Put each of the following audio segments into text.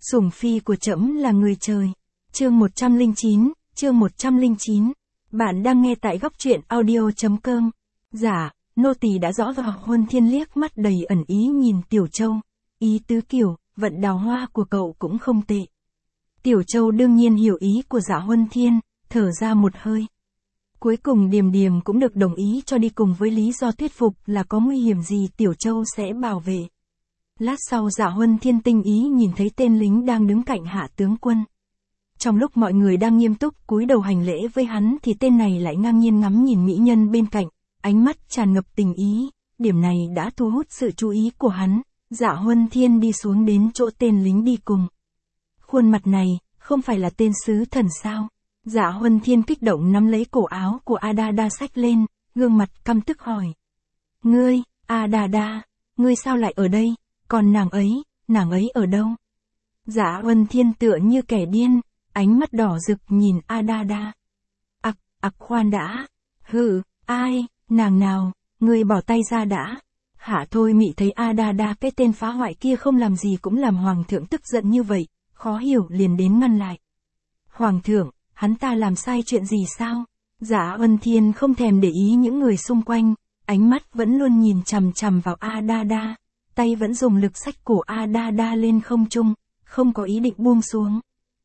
Sủng phi của trẫm là người trời. Chương 109, chương 109. Bạn đang nghe tại góc truyện audio.com. Dạ, nô tỳ đã rõ rồi. Huân Thiên liếc mắt đầy ẩn ý nhìn Tiểu Châu. Ý tứ kiểu, vận đào hoa của cậu cũng không tệ. Tiểu Châu đương nhiên hiểu ý của Dạ Huân Thiên, thở ra một hơi. Cuối cùng Điềm Điềm cũng được đồng ý cho đi cùng với lý do thuyết phục là có nguy hiểm gì Tiểu Châu sẽ bảo vệ. Lát sau Dạ Huân Thiên tinh ý nhìn thấy tên lính đang đứng cạnh Hạ tướng quân. Trong lúc mọi người đang nghiêm túc cúi đầu hành lễ với hắn thì tên này lại ngang nhiên ngắm nhìn mỹ nhân bên cạnh, ánh mắt tràn ngập tình ý, điểm này đã thu hút sự chú ý của hắn. Dạ Huân Thiên đi xuống đến chỗ tên lính đi cùng. Khuôn mặt này, không phải là tên sứ thần sao? Dạ Huân Thiên kích động nắm lấy cổ áo của Adada xách lên, gương mặt căm tức hỏi. Ngươi, Adada, ngươi sao lại ở đây? Còn nàng ấy ở đâu? Dạ Huân Thiên tựa như kẻ điên, ánh mắt đỏ rực nhìn Adada. Khoan đã. Hừ, ai, nàng nào, ngươi bỏ tay ra đã. Hạ Thôi Mị thấy Adada cái tên phá hoại kia không làm gì cũng làm hoàng thượng tức giận như vậy, khó hiểu liền đến ngăn lại. Hoàng thượng, hắn ta làm sai chuyện gì sao? Dạ Huân Thiên không thèm để ý những người xung quanh, ánh mắt vẫn luôn nhìn chằm chằm vào Adada, tay vẫn dùng lực xách cổ Adada lên không trung, không có ý định buông xuống.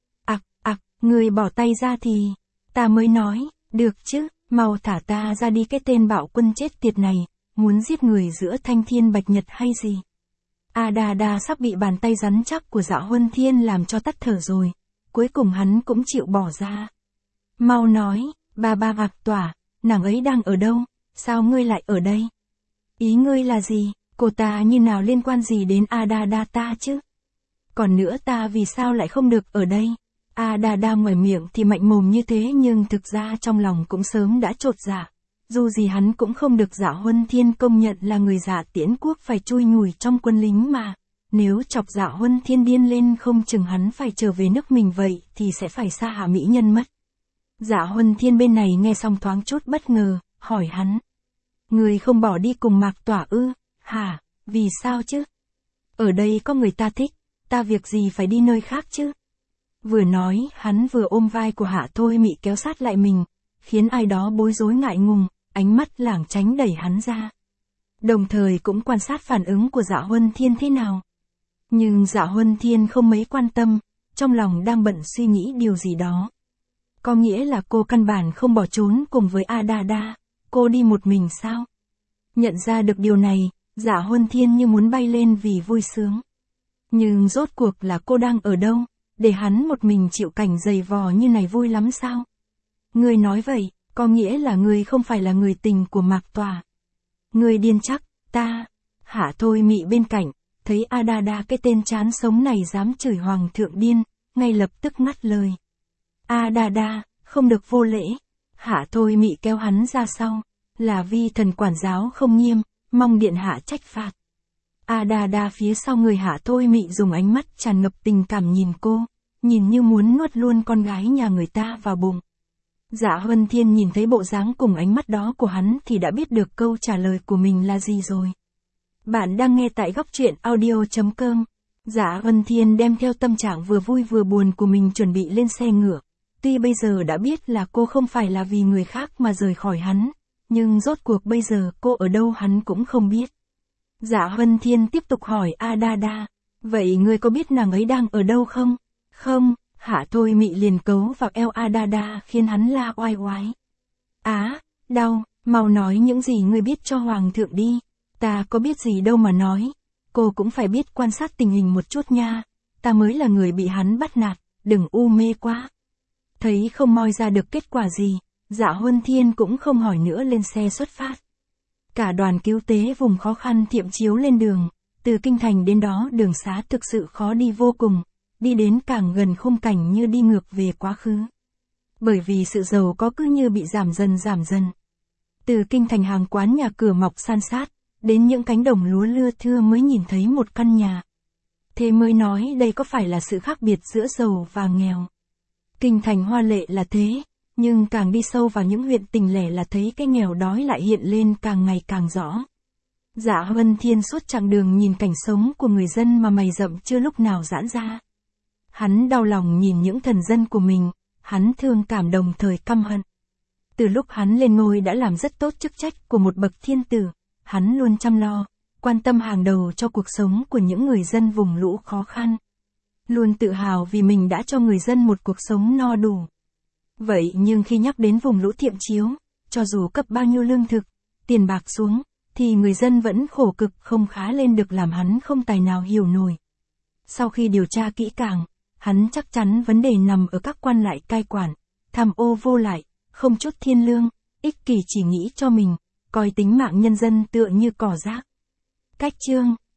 Người bỏ tay ra thì, ta mới nói, được chứ, mau thả ta ra đi cái tên bạo quân chết tiệt này, muốn giết người giữa thanh thiên bạch nhật hay gì? Adada sắp bị bàn tay rắn chắc của Dạ Huân Thiên làm cho tắt thở rồi, cuối cùng hắn cũng chịu bỏ ra. Mau nói, bà Tỏa, nàng ấy đang ở đâu, sao ngươi lại ở đây? Ý ngươi là gì, cô ta như nào liên quan gì đến Adada ta chứ? Còn nữa ta vì sao lại không được ở đây? Adada ngoài miệng thì mạnh mồm như thế nhưng thực ra trong lòng cũng sớm đã chột dạ. Dù gì hắn cũng không được Dạ Huân Thiên công nhận là người Dạ Tiễn Quốc phải chui nhủi trong quân lính mà. Nếu chọc Dạ Huân Thiên điên lên không chừng hắn phải trở về nước mình vậy thì sẽ phải xa hạ mỹ nhân mất. Dạ Huân Thiên bên này nghe xong thoáng chút bất ngờ, hỏi hắn. Người không bỏ đi cùng Mạc Tỏa ư? Hả, vì sao chứ? Ở đây có người ta thích, ta việc gì phải đi nơi khác chứ? Vừa nói, hắn vừa ôm vai của Hạ Thôi Mị kéo sát lại mình, khiến ai đó bối rối ngại ngùng, ánh mắt lảng tránh đẩy hắn ra. Đồng thời cũng quan sát phản ứng của Dạ Huân Thiên thế nào. Nhưng Dạ Huân Thiên không mấy quan tâm, trong lòng đang bận suy nghĩ điều gì đó. Có nghĩa là cô căn bản không bỏ trốn cùng với Adada, cô đi một mình sao? Nhận ra được điều này, Dạ Huân Thiên như muốn bay lên vì vui sướng. Nhưng rốt cuộc là cô đang ở đâu, để hắn một mình chịu cảnh dày vò như này vui lắm sao? Ngươi nói vậy, có nghĩa là ngươi không phải là người tình của Mạc Tỏa. Ngươi điên chắc, ta. Hạ Thôi Mị bên cạnh, thấy Adada cái tên chán sống này dám chửi hoàng thượng điên, ngay lập tức ngắt lời. Adada, không được vô lễ. Hạ Thôi Mị kéo hắn ra sau, là vi thần quản giáo không nghiêm, mong điện hạ trách phạt. Adada phía sau người Hạ Thôi Mị dùng ánh mắt tràn ngập tình cảm nhìn cô, nhìn như muốn nuốt luôn con gái nhà người ta vào bụng. Dạ Huân Thiên nhìn thấy bộ dáng cùng ánh mắt đó của hắn thì đã biết được câu trả lời của mình là gì rồi. Bạn đang nghe tại góc truyện audio.com. Dạ Huân Thiên đem theo tâm trạng vừa vui vừa buồn của mình chuẩn bị lên xe ngựa. Tuy bây giờ đã biết là cô không phải là vì người khác mà rời khỏi hắn, nhưng rốt cuộc bây giờ cô ở đâu hắn cũng không biết. Dạ Huân Thiên tiếp tục hỏi Adada, vậy ngươi có biết nàng ấy đang ở đâu không? Không, Hạ Thôi Mị liền cấu vào eo Adada khiến hắn la oai oái. Đau, mau nói những gì ngươi biết cho hoàng thượng đi, ta có biết gì đâu mà nói, cô cũng phải biết quan sát tình hình một chút nha, ta mới là người bị hắn bắt nạt, đừng u mê quá. Thấy không moi ra được kết quả gì, Dạ Huân Thiên cũng không hỏi nữa lên xe xuất phát. Cả đoàn cứu tế vùng khó khăn thiệm chiếu lên đường, từ kinh thành đến đó đường xá thực sự khó đi vô cùng, đi đến càng gần khung cảnh như đi ngược về quá khứ. Bởi vì sự giàu có cứ như bị giảm dần. Từ kinh thành hàng quán nhà cửa mọc san sát, đến những cánh đồng lúa lưa thưa mới nhìn thấy một căn nhà. Thế mới nói đây có phải là sự khác biệt giữa giàu và nghèo. Kinh thành hoa lệ là thế, nhưng càng đi sâu vào những huyện tỉnh lẻ là thấy cái nghèo đói lại hiện lên càng ngày càng rõ. Dạ Huân Thiên suốt chặng đường nhìn cảnh sống của người dân mà mày rậm chưa lúc nào giãn ra. Hắn đau lòng nhìn những thần dân của mình, hắn thương cảm đồng thời căm hận. Từ lúc hắn lên ngôi đã làm rất tốt chức trách của một bậc thiên tử, hắn luôn chăm lo, quan tâm hàng đầu cho cuộc sống của những người dân vùng lũ khó khăn. Luôn tự hào vì mình đã cho người dân một cuộc sống no đủ. Vậy nhưng khi nhắc đến vùng lũ Thiệm Chiếu, cho dù cấp bao nhiêu lương thực, tiền bạc xuống, thì người dân vẫn khổ cực không khá lên được làm hắn không tài nào hiểu nổi. Sau khi điều tra kỹ càng, hắn chắc chắn vấn đề nằm ở các quan lại cai quản, tham ô vô lại, không chút thiên lương, ích kỷ chỉ nghĩ cho mình, coi tính mạng nhân dân tựa như cỏ rác. Cách chương